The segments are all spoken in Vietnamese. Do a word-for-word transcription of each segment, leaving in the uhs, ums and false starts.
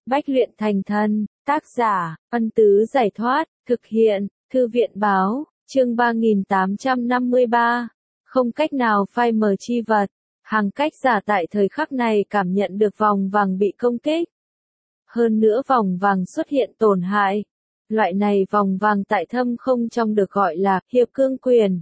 Bách luyện thành thần, tác giả, Ân Tứ Giải Thoát, thực hiện, Thư viện Báo, chương ba nghìn tám trăm năm mươi ba. Không cách nào phai mờ chi vật. Hàng cách giả tại thời khắc này cảm nhận được vòng vàng bị công kích. Hơn nữa vòng vàng xuất hiện tổn hại. Loại này vòng vàng tại thâm không trong được gọi là hiệp cương quyền.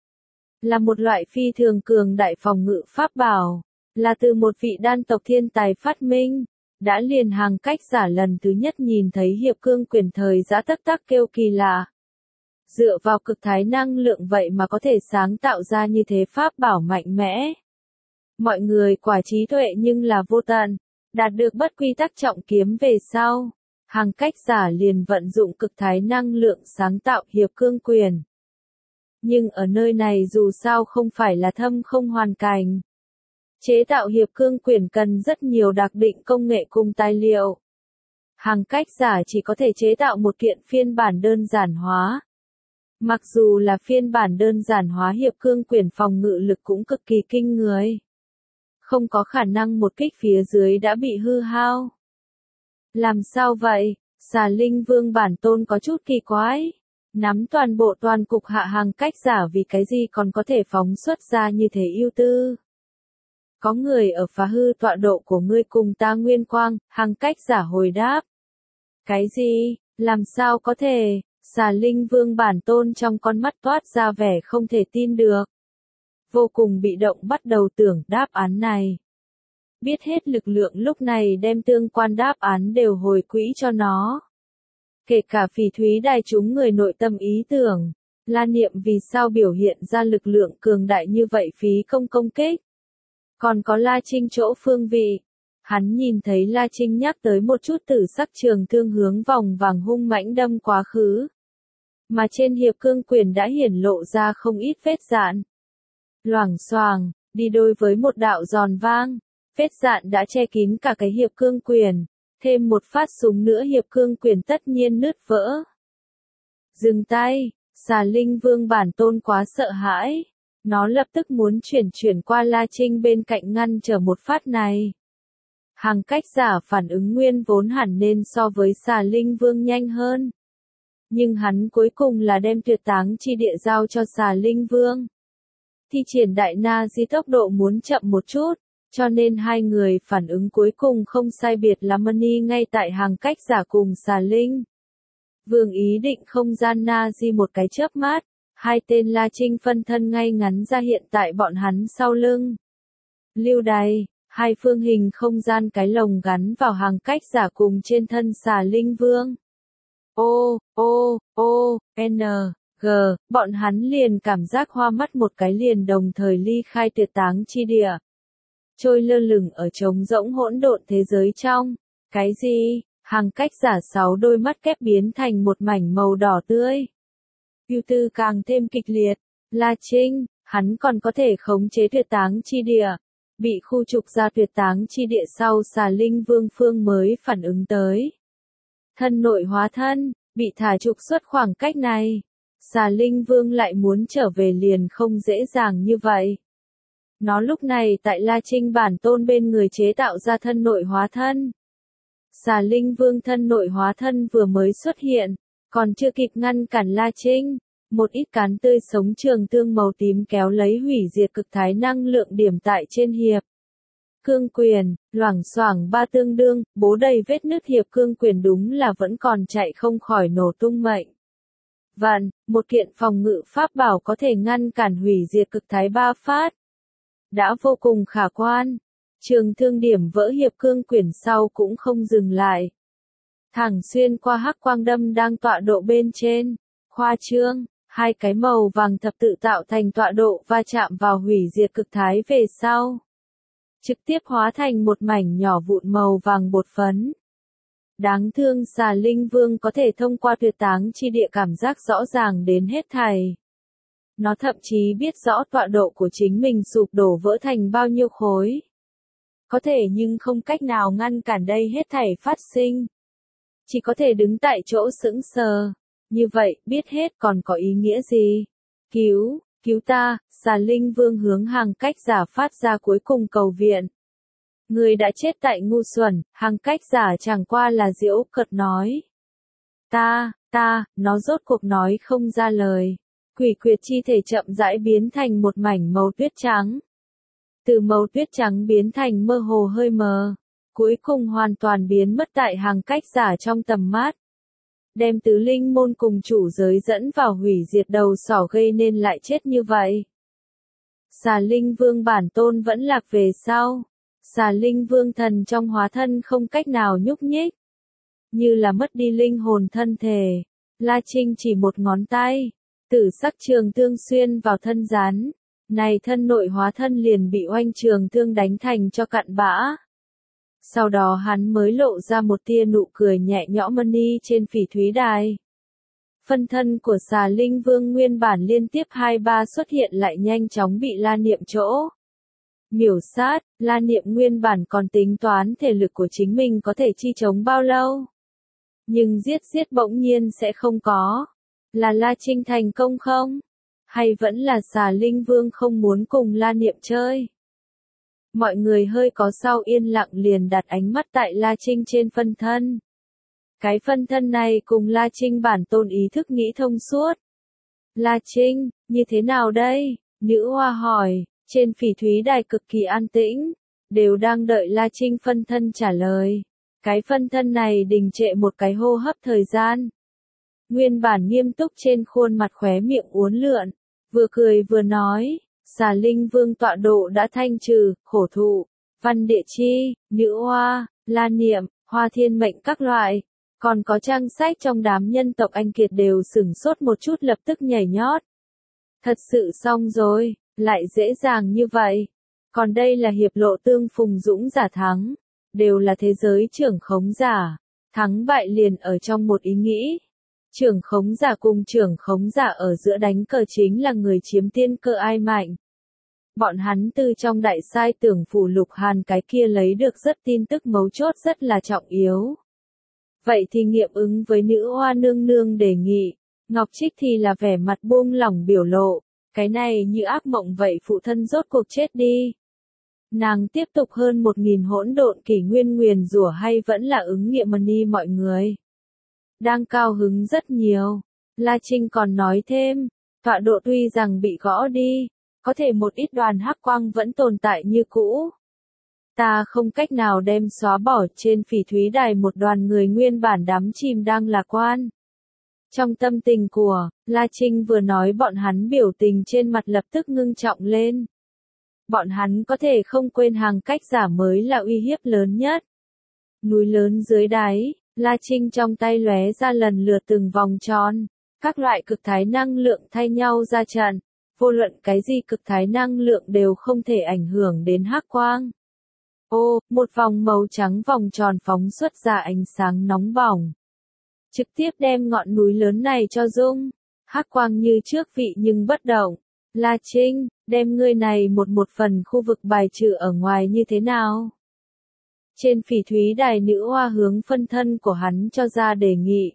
Là một loại phi thường cường đại phòng ngự pháp bảo. Là từ một vị đan tộc thiên tài phát minh. Đã liền hàng cách giả lần thứ nhất nhìn thấy hiệp cương quyền thời giã tắc tắc kêu kỳ lạ. Dựa vào cực thái năng lượng vậy mà có thể sáng tạo ra như thế pháp bảo mạnh mẽ. Mọi người quả trí tuệ nhưng là vô tận. Đạt được bất quy tắc trọng kiếm về sau. Hàng cách giả liền vận dụng cực thái năng lượng sáng tạo hiệp cương quyền. Nhưng ở nơi này dù sao không phải là thâm không hoàn cảnh. Chế tạo hiệp cương quyền cần rất nhiều đặc định công nghệ cùng tài liệu. Hàng cách giả chỉ có thể chế tạo một kiện phiên bản đơn giản hóa. Mặc dù là phiên bản đơn giản hóa hiệp cương quyền phòng ngự lực cũng cực kỳ kinh người. Không có khả năng một kích phía dưới đã bị hư hao. Làm sao vậy? Xà Linh Vương bản tôn có chút kỳ quái. Nắm toàn bộ toàn cục hạ hàng cách giả vì cái gì còn có thể phóng xuất ra như thế ưu tư. Có người ở phá hư tọa độ của ngươi cùng ta nguyên quang, hàng cách giả hồi đáp. Cái gì? Làm sao có thể? Xà Linh Vương bản tôn trong con mắt toát ra vẻ không thể tin được. Vô cùng bị động bắt đầu tưởng đáp án này. Biết hết lực lượng lúc này đem tương quan đáp án đều hồi quỹ cho nó. Kể cả phỉ thúy đài chúng người nội tâm ý tưởng. La Niệm vì sao biểu hiện ra lực lượng cường đại như vậy phí công công kích. Còn có La Trinh chỗ phương vị. Hắn nhìn thấy La Trinh nhắc tới một chút tử sắc trường thương hướng vòng vàng hung mãnh đâm quá khứ. Mà trên hiệp cương quyền đã hiển lộ ra không ít vết dạn. Loảng xoàng, đi đôi với một đạo giòn vang. Vết dạn đã che kín cả cái hiệp cương quyền. Thêm một phát súng nữa hiệp cương quyền tất nhiên nứt vỡ. Dừng tay, Xà Linh Vương bản tôn quá sợ hãi. Nó lập tức muốn chuyển chuyển qua La Trinh bên cạnh ngăn trở một phát này. Hàng cách giả phản ứng nguyên vốn hẳn nên so với Xà Linh Vương nhanh hơn. Nhưng hắn cuối cùng là đem tuyệt táng chi địa giao cho Xà Linh Vương. Thi triển đại na di tốc độ muốn chậm một chút, cho nên hai người phản ứng cuối cùng không sai biệt lắm ni ngay tại hàng cách giả cùng Xà Linh. Vương ý định không gian na di một cái chớp mắt. Hai tên La Trinh phân thân ngay ngắn ra hiện tại bọn hắn sau lưng. Lưu đày, hai phương hình không gian cái lồng gắn vào hàng cách giả cùng trên thân Xà Linh Vương. O, O, O, N, G, bọn hắn liền cảm giác hoa mắt một cái liền đồng thời ly khai tuyệt táng chi địa. Trôi lơ lửng ở trống rỗng hỗn độn thế giới trong. Cái gì? Hàng cách giả sáu đôi mắt kép biến thành một mảnh màu đỏ tươi. Ưu tư càng thêm kịch liệt. La Trinh, hắn còn có thể khống chế tuyệt táng chi địa. Bị khu trục ra tuyệt táng chi địa sau Xà Linh Vương phương mới phản ứng tới. Thân nội hóa thân, bị thả trục xuất khoảng cách này. Xà Linh Vương lại muốn trở về liền không dễ dàng như vậy. Nó lúc này tại La Trinh bản tôn bên người chế tạo ra thân nội hóa thân. Xà Linh Vương thân nội hóa thân vừa mới xuất hiện. Còn chưa kịp ngăn cản La Trinh, một ít cán tươi sống trường thương màu tím kéo lấy hủy diệt cực thái năng lượng điểm tại trên hiệp. Cương quyền, loảng xoảng ba tương đương, bố đầy vết nứt hiệp cương quyền đúng là vẫn còn chạy không khỏi nổ tung mệnh. Vạn, một kiện phòng ngự pháp bảo có thể ngăn cản hủy diệt cực thái ba phát. Đã vô cùng khả quan. Trường thương điểm vỡ hiệp cương quyền sau cũng không dừng lại. Thẳng xuyên qua hắc quang đâm đang tọa độ bên trên. Khoa trương, hai cái màu vàng thập tự tạo thành tọa độ va chạm vào hủy diệt cực thái về sau. Trực tiếp hóa thành một mảnh nhỏ vụn màu vàng bột phấn. Đáng thương Xà Linh Vương có thể thông qua tuyệt táng chi địa cảm giác rõ ràng đến hết thảy. Nó thậm chí biết rõ tọa độ của chính mình sụp đổ vỡ thành bao nhiêu khối. Có thể nhưng không cách nào ngăn cản đây hết thảy phát sinh. Chỉ có thể đứng tại chỗ sững sờ. Như vậy, biết hết còn có ý nghĩa gì? Cứu, cứu ta, Xà Linh Vương hướng hàng cách giả phát ra cuối cùng cầu viện. Người đã chết tại ngu xuẩn, Hằng Cách Giả chẳng qua là giễu cợt nói. Ta, ta, nó rốt cuộc nói không ra lời. Quỷ quyệt chi thể chậm rãi biến thành một mảnh màu tuyết trắng. Từ màu tuyết trắng biến thành mơ hồ hơi mờ. Cuối cùng hoàn toàn biến mất tại Hằng Cách Giả trong tầm mắt. Đem tứ linh môn cùng chủ giới dẫn vào hủy diệt đầu sỏ gây nên lại chết như vậy. Xà Linh Vương bản tôn vẫn lạc về sau. Xà Linh Vương thần trong hóa thân không cách nào nhúc nhích. Như là mất đi linh hồn thân thể. La Trinh chỉ một ngón tay. Tử sắc trường thương xuyên vào thân rắn. Này thân nội hóa thân liền bị oanh trường thương đánh thành cho cặn bã. Sau đó hắn mới lộ ra một tia nụ cười nhẹ nhõm mani trên phỉ thúy đài. Phân thân của xà Linh Vương nguyên bản liên tiếp hai ba xuất hiện lại nhanh chóng bị La Niệm chỗ. Miểu sát, La Niệm nguyên bản còn tính toán thể lực của chính mình có thể chi chống bao lâu. Nhưng giết giết bỗng nhiên sẽ không có. Là La Trinh thành công không? Hay vẫn là xà Linh Vương không muốn cùng La Niệm chơi? Mọi người hơi có sau yên lặng liền đặt ánh mắt tại La Trinh trên phân thân. Cái phân thân này cùng La Trinh bản tôn ý thức nghĩ thông suốt. La Trinh, như thế nào đây? Nữ hoa hỏi, trên phỉ thúy đài cực kỳ an tĩnh, đều đang đợi La Trinh phân thân trả lời. Cái phân thân này đình trệ một cái hô hấp thời gian. Nguyên bản nghiêm túc trên khuôn mặt khóe miệng uốn lượn, vừa cười vừa nói, xà Linh Vương tọa độ đã thanh trừ, khổ thụ, Văn Địa Chi, Nữ Hoa, La Niệm, Hoa Thiên Mệnh các loại. Còn có trang sách trong đám nhân tộc Anh Kiệt đều sửng sốt một chút lập tức nhảy nhót. Thật sự xong rồi, lại dễ dàng như vậy. Còn đây là hiệp lộ tương phùng dũng giả thắng. Đều là thế giới trưởng khống giả. Thắng bại liền ở trong một ý nghĩ. Trưởng khống giả cùng trưởng khống giả ở giữa đánh cờ chính là người chiếm tiên cơ ai mạnh. Bọn hắn từ trong đại sai tưởng phủ Lục Hàn cái kia lấy được rất tin tức mấu chốt rất là trọng yếu. Vậy thì nghiệm ứng với nữ hoa nương nương đề nghị. Ngọc Trích thì là vẻ mặt buông lỏng biểu lộ. Cái này như ác mộng vậy phụ thân rốt cuộc chết đi. Nàng tiếp tục hơn một nghìn hỗn độn kỷ nguyên nguyền rủa hay vẫn là ứng nghiệm mani mọi người. Đang cao hứng rất nhiều. La Trinh còn nói thêm, tọa độ tuy rằng bị gõ đi, có thể một ít đoàn hắc quang vẫn tồn tại như cũ. Ta không cách nào đem xóa bỏ trên phỉ thúy đài một đoàn người nguyên bản đắm chìm đang lạc quan. Trong tâm tình của, La Trinh vừa nói bọn hắn biểu tình trên mặt lập tức ngưng trọng lên. Bọn hắn có thể không quên Hằng Cách Giả mới là uy hiếp lớn nhất. Núi lớn dưới đáy, La Trinh trong tay lóe ra lần lượt từng vòng tròn. Các loại cực thái năng lượng thay nhau ra trận. Vô luận cái gì cực thái năng lượng đều không thể ảnh hưởng đến hắc quang. Ô, một vòng màu trắng vòng tròn phóng xuất ra ánh sáng nóng bỏng. Trực tiếp đem ngọn núi lớn này cho rung. Hắc quang như trước vị nhưng bất động. La Trinh, đem ngươi này một một phần khu vực bài trừ ở ngoài như thế nào? Trên phỉ thúy đài nữ hoa hướng phân thân của hắn cho ra đề nghị.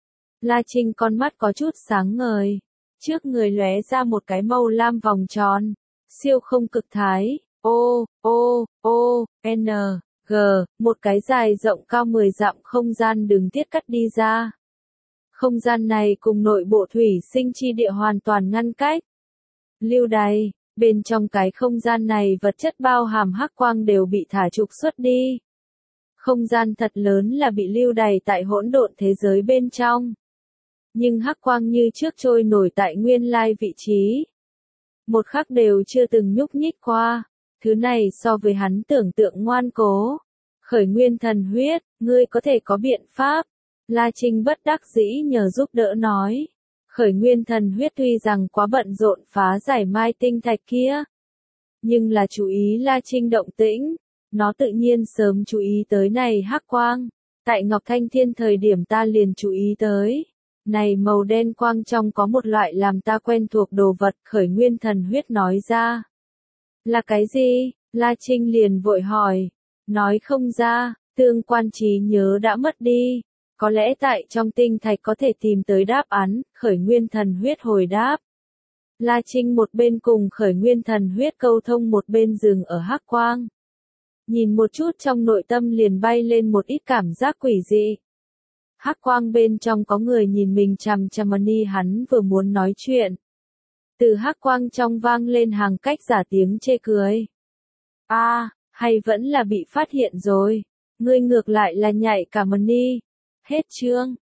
La Trinh con mắt có chút sáng ngời. Trước người lóe ra một cái màu lam vòng tròn. Siêu không cực thái. O, O, O, N, G, một cái dài rộng cao mười dặm không gian đường tiết cắt đi ra. Không gian này cùng nội bộ thủy sinh chi địa hoàn toàn ngăn cách. Lưu đày, bên trong cái không gian này vật chất bao hàm hắc quang đều bị thả trục xuất đi. Không gian thật lớn là bị lưu đày tại hỗn độn thế giới bên trong. Nhưng hắc quang như trước trôi nổi tại nguyên lai vị trí. Một khắc đều chưa từng nhúc nhích qua. Thứ này so với hắn tưởng tượng ngoan cố. Khởi nguyên thần huyết, ngươi có thể có biện pháp. La Trinh bất đắc dĩ nhờ giúp đỡ nói. Khởi nguyên thần huyết tuy rằng quá bận rộn phá giải mai tinh thạch kia. Nhưng là chú ý La Trinh động tĩnh. Nó tự nhiên sớm chú ý tới này hắc quang. Tại Ngọc Thanh Thiên thời điểm ta liền chú ý tới. Này màu đen quang trong có một loại làm ta quen thuộc đồ vật khởi nguyên thần huyết nói ra. Là cái gì? La Trinh liền vội hỏi. Nói không ra, tương quan trí nhớ đã mất đi. Có lẽ tại trong tinh thạch có thể tìm tới đáp án, khởi nguyên thần huyết hồi đáp. La Trinh một bên cùng khởi nguyên thần huyết câu thông một bên dừng ở hắc quang. nhìn một chút trong nội tâm liền bay lên một ít cảm giác quỷ dị. Hắc quang bên trong có người nhìn mình chằm chằm Money, hắn vừa muốn nói chuyện. Từ hắc quang trong vang lên hàng cách giả tiếng chê cười. A, à, hay vẫn là bị phát hiện rồi. Ngươi ngược lại là nhạy cả Money. Hết chương.